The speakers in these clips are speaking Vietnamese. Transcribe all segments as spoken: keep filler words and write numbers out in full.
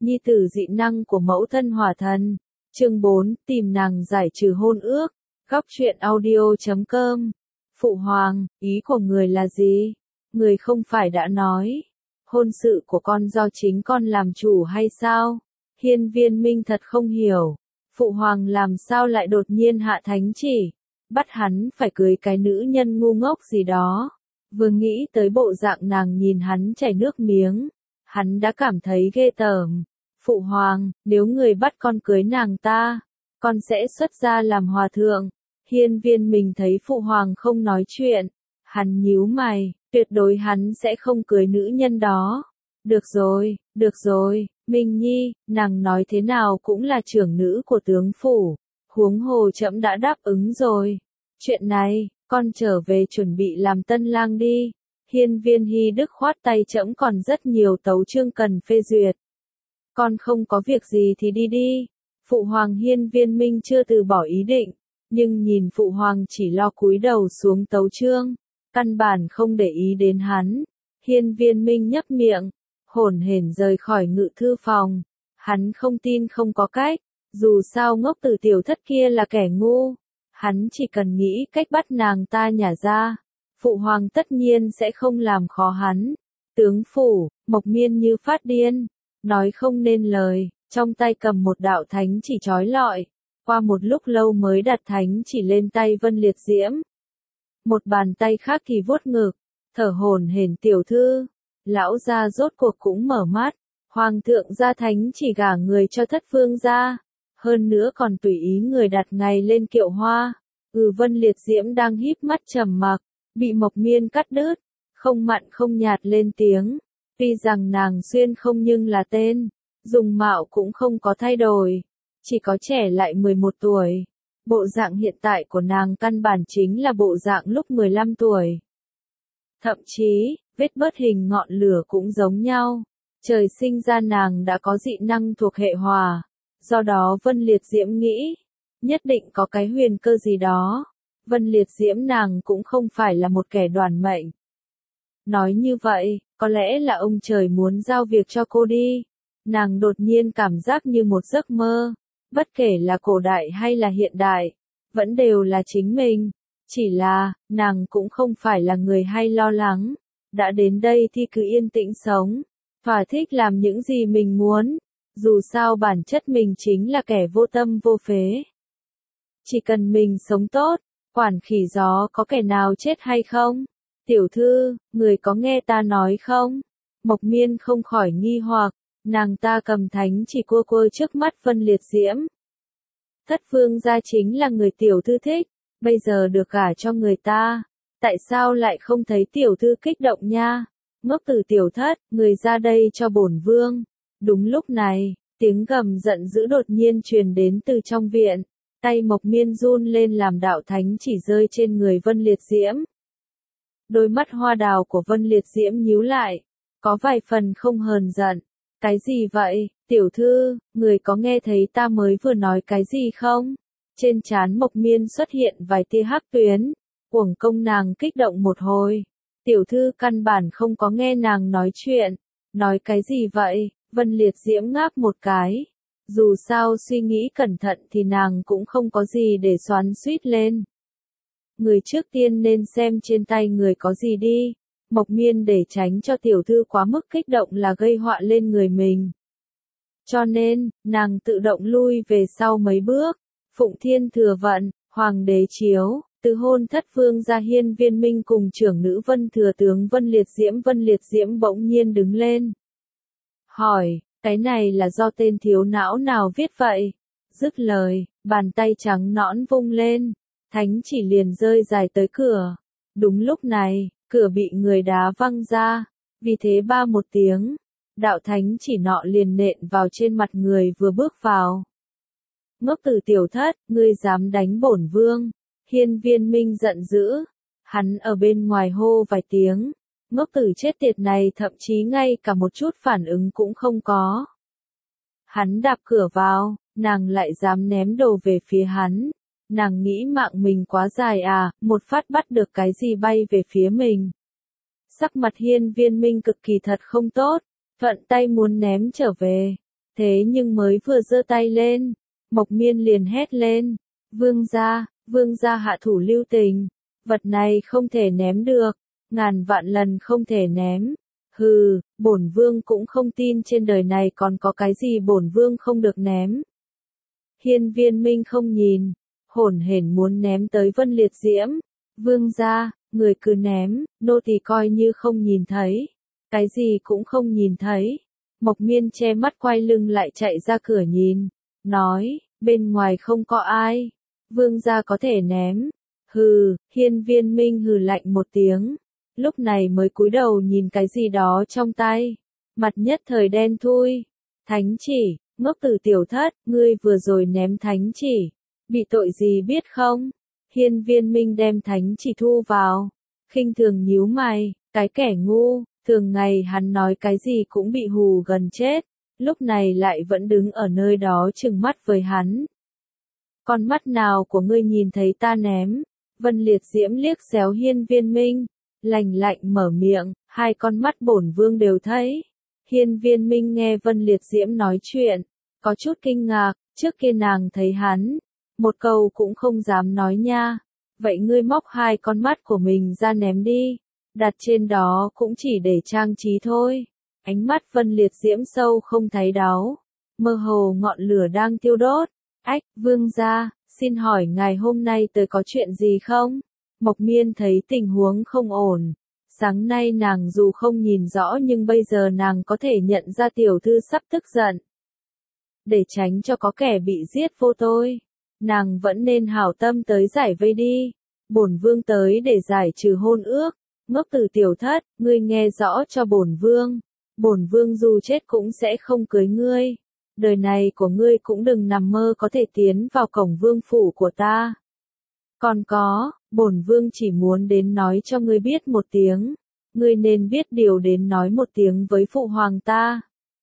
nhi tử dị năng của mẫu thân hỏa thần. Chương bốn, tìm nàng giải trừ hôn ước. Góc truyện audio chấm com. Phụ hoàng, ý của người là gì? Người không phải đã nói, hôn sự của con do chính con làm chủ hay sao? Hiên Viên Minh thật không hiểu, phụ hoàng làm sao lại đột nhiên hạ thánh chỉ, bắt hắn phải cưới cái nữ nhân ngu ngốc gì đó. Vừa nghĩ tới bộ dạng nàng nhìn hắn chảy nước miếng, hắn đã cảm thấy ghê tởm. Phụ hoàng, nếu người bắt con cưới nàng ta, con sẽ xuất gia làm hòa thượng. Hiên Viên Minh thấy phụ hoàng không nói chuyện, hắn nhíu mày, tuyệt đối hắn sẽ không cưới nữ nhân đó. Được rồi, được rồi, Minh Nhi, nàng nói thế nào cũng là trưởng nữ của tướng phủ, huống hồ trẫm đã đáp ứng rồi. Chuyện này, con trở về chuẩn bị làm tân lang đi. Hiên Viên Hy Đức khoát tay, trẫm còn rất nhiều tấu chương cần phê duyệt. Con không có việc gì thì đi đi. Phụ hoàng Hiên Viên Minh chưa từ bỏ ý định, nhưng nhìn phụ hoàng chỉ lo cúi đầu xuống tấu chương, căn bản không để ý đến hắn. Hiên Viên Minh nhấp miệng, hổn hển rời khỏi ngự thư phòng. Hắn không tin không có cách, dù sao ngốc tử tiểu thất kia là kẻ ngu, hắn chỉ cần nghĩ cách bắt nàng ta nhả ra, phụ hoàng tất nhiên sẽ không làm khó hắn. Tướng phủ, Mộc Miên như phát điên, nói không nên lời, trong tay cầm một đạo thánh chỉ chói lọi, qua một lúc lâu mới đặt thánh chỉ lên tay Vân Liệt Diễm. Một bàn tay khác thì vuốt ngực, thở hổn hển, tiểu thư, lão gia rốt cuộc cũng mở mắt, hoàng thượng ra thánh chỉ gả người cho thất vương gia, hơn nữa còn tùy ý người đặt ngày lên kiệu hoa. Ừ, Vân Liệt Diễm đang híp mắt trầm mặc, bị Mộc Miên cắt đứt, không mặn không nhạt lên tiếng. Tuy rằng nàng xuyên không nhưng là tên, dùng mạo cũng không có thay đổi, chỉ có trẻ lại mười một tuổi. Bộ dạng hiện tại của nàng căn bản chính là bộ dạng lúc mười lăm tuổi. Thậm chí, vết bớt hình ngọn lửa cũng giống nhau. Trời sinh ra nàng đã có dị năng thuộc hệ hỏa, do đó Vân Liệt Diễm nghĩ, nhất định có cái huyền cơ gì đó. Vân Liệt Diễm nàng cũng không phải là một kẻ đoản mệnh. Nói như vậy, có lẽ là ông trời muốn giao việc cho cô đi. Nàng đột nhiên cảm giác như một giấc mơ, bất kể là cổ đại hay là hiện đại, vẫn đều là chính mình. Chỉ là, nàng cũng không phải là người hay lo lắng, đã đến đây thì cứ yên tĩnh sống, thỏa thích làm những gì mình muốn, dù sao bản chất mình chính là kẻ vô tâm vô phế. Chỉ cần mình sống tốt, quản khỉ gió có kẻ nào chết hay không? Tiểu thư, người có nghe ta nói không? Mộc Miên không khỏi nghi hoặc, nàng ta cầm thánh chỉ cua cua trước mắt Vân Liệt Diễm. Thất vương gia chính là người tiểu thư thích, bây giờ được gả cho người ta, tại sao lại không thấy tiểu thư kích động nha? Ngốc tử tiểu thất, người ra đây cho bổn vương. Đúng lúc này, tiếng gầm giận dữ đột nhiên truyền đến từ trong viện, tay Mộc Miên run lên làm đạo thánh chỉ rơi trên người Vân Liệt Diễm. Đôi mắt hoa đào của Vân Liệt Diễm nhíu lại, có vài phần không hờn giận. Cái gì vậy, tiểu thư, người có nghe thấy ta mới vừa nói cái gì không? Trên trán Mộc Miên xuất hiện vài tia hắc tuyến, uổng công nàng kích động một hồi. Tiểu thư căn bản không có nghe nàng nói chuyện. Nói cái gì vậy? Vân Liệt Diễm ngáp một cái. Dù sao suy nghĩ cẩn thận thì nàng cũng không có gì để xoắn xuýt lên. Người trước tiên nên xem trên tay người có gì đi. Mộc Miên để tránh cho tiểu thư quá mức kích động là gây họa lên người mình. Cho nên, nàng tự động lui về sau mấy bước. Phụng Thiên Thừa Vận, Hoàng đế chiếu, từ hôn thất vương gia Hiên Viên Minh cùng trưởng nữ Vân Thừa tướng Vân Liệt Diễm. Vân Liệt Diễm bỗng nhiên đứng lên. Hỏi, cái này là do tên thiếu não nào viết vậy? Dứt lời, bàn tay trắng nõn vung lên, thánh chỉ liền rơi dài tới cửa. Đúng lúc này, cửa bị người đá văng ra, vì thế ba một tiếng, đạo thánh chỉ nọ liền nện vào trên mặt người vừa bước vào. Ngốc tử tiểu thất, ngươi dám đánh bổn vương? Hiên Viên Minh giận dữ, hắn ở bên ngoài hô vài tiếng, ngốc tử chết tiệt này thậm chí ngay cả một chút phản ứng cũng không có. Hắn đạp cửa vào, nàng lại dám ném đồ về phía hắn. Nàng nghĩ mạng mình quá dài à, một phát bắt được cái gì bay về phía mình. Sắc mặt Hiên Viên Minh cực kỳ thật không tốt, thuận tay muốn ném trở về. Thế nhưng mới vừa giơ tay lên, Mộc Miên liền hét lên, vương gia, vương gia hạ thủ lưu tình, vật này không thể ném được, ngàn vạn lần không thể ném. Hừ, bổn vương cũng không tin trên đời này còn có cái gì bổn vương không được ném. Hiên Viên Minh không nhìn, hổn hển muốn ném tới Vân Liệt Diễm. Vương gia, người cứ ném, nô tỳ coi như không nhìn thấy. Cái gì cũng không nhìn thấy. Mộc Miên che mắt quay lưng lại chạy ra cửa nhìn, nói, bên ngoài không có ai. Vương gia có thể ném. Hừ, Hiên Viên Minh hừ lạnh một tiếng. Lúc này mới cúi đầu nhìn cái gì đó trong tay. Mặt nhất thời đen thui. Thánh chỉ, ngốc tử tiểu thất, ngươi vừa rồi ném thánh chỉ. Bị tội gì biết không? Hiên Viên Minh đem thánh chỉ thu vào. Khinh thường nhíu mày, cái kẻ ngu, thường ngày hắn nói cái gì cũng bị hù gần chết. Lúc này lại vẫn đứng ở nơi đó trừng mắt với hắn. Con mắt nào của ngươi nhìn thấy ta ném? Vân Liệt Diễm liếc xéo Hiên Viên Minh. Lạnh lạnh mở miệng, hai con mắt bổn vương đều thấy. Hiên Viên Minh nghe Vân Liệt Diễm nói chuyện, có chút kinh ngạc, trước kia nàng thấy hắn, một câu cũng không dám nói nha. Vậy ngươi móc hai con mắt của mình ra ném đi, đặt trên đó cũng chỉ để trang trí thôi. Ánh mắt Vân Liệt Diễm sâu không thấy đáu, mơ hồ ngọn lửa đang thiêu đốt. Ách, vương gia, xin hỏi ngài hôm nay tới có chuyện gì không? Mộc Miên thấy tình huống không ổn. Sáng nay nàng dù không nhìn rõ nhưng bây giờ nàng có thể nhận ra tiểu thư sắp tức giận. Để tránh cho có kẻ bị giết vô tội, nàng vẫn nên hảo tâm tới giải vây đi. Bổn vương tới để giải trừ hôn ước. Ngốc tử tiểu thất, ngươi nghe rõ cho bổn vương. Bổn vương dù chết cũng sẽ không cưới ngươi. Đời này của ngươi cũng đừng nằm mơ có thể tiến vào cổng vương phủ của ta. Còn có, bổn vương chỉ muốn đến nói cho ngươi biết một tiếng. Ngươi nên biết điều đến nói một tiếng với phụ hoàng ta.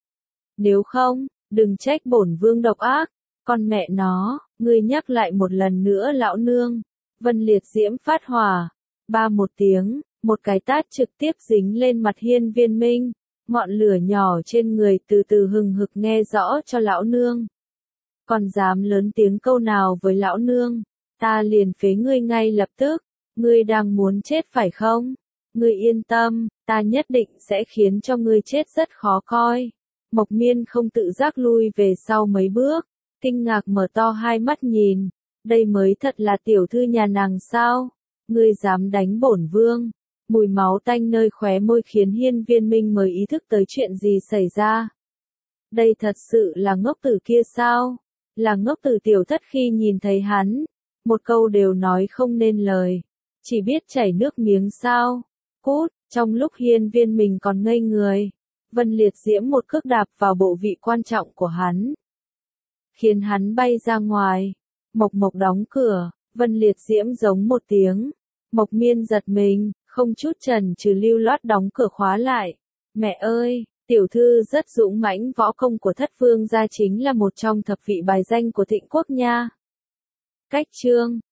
Nếu không, đừng trách bổn vương độc ác. Con mẹ nó, ngươi nhắc lại một lần nữa lão nương. Vân Liệt Diễm phát hỏa. Ba một tiếng, một cái tát trực tiếp dính lên mặt Hiên Viên Minh. Ngọn lửa nhỏ trên người từ từ hừng hực nghe rõ cho lão nương. Còn dám lớn tiếng câu nào với lão nương, ta liền phế ngươi ngay lập tức. Ngươi đang muốn chết phải không? Ngươi yên tâm, ta nhất định sẽ khiến cho ngươi chết rất khó coi. Mộc Miên không tự giác lui về sau mấy bước, kinh ngạc mở to hai mắt nhìn. Đây mới thật là tiểu thư nhà nàng sao? Ngươi dám đánh bổn vương? Mùi máu tanh nơi khóe môi khiến Hiên Viên Minh mới ý thức tới chuyện gì xảy ra. Đây thật sự là ngốc tử kia sao? Là ngốc tử tiểu thất khi nhìn thấy hắn. Một câu đều nói không nên lời. Chỉ biết chảy nước miếng sao? Cút, trong lúc Hiên Viên Minh còn ngây người. Vân Liệt Diễm một cước đạp vào bộ vị quan trọng của hắn. Khiến hắn bay ra ngoài. Mộc Mộc đóng cửa, Vân Liệt Diễm giống một tiếng. Mộc Miên giật mình, không chút chần chừ lưu loát đóng cửa khóa lại. Mẹ ơi, tiểu thư rất dũng mãnh, võ công của thất vương gia chính là một trong thập vị bài danh của Thịnh Quốc nha. Cách chương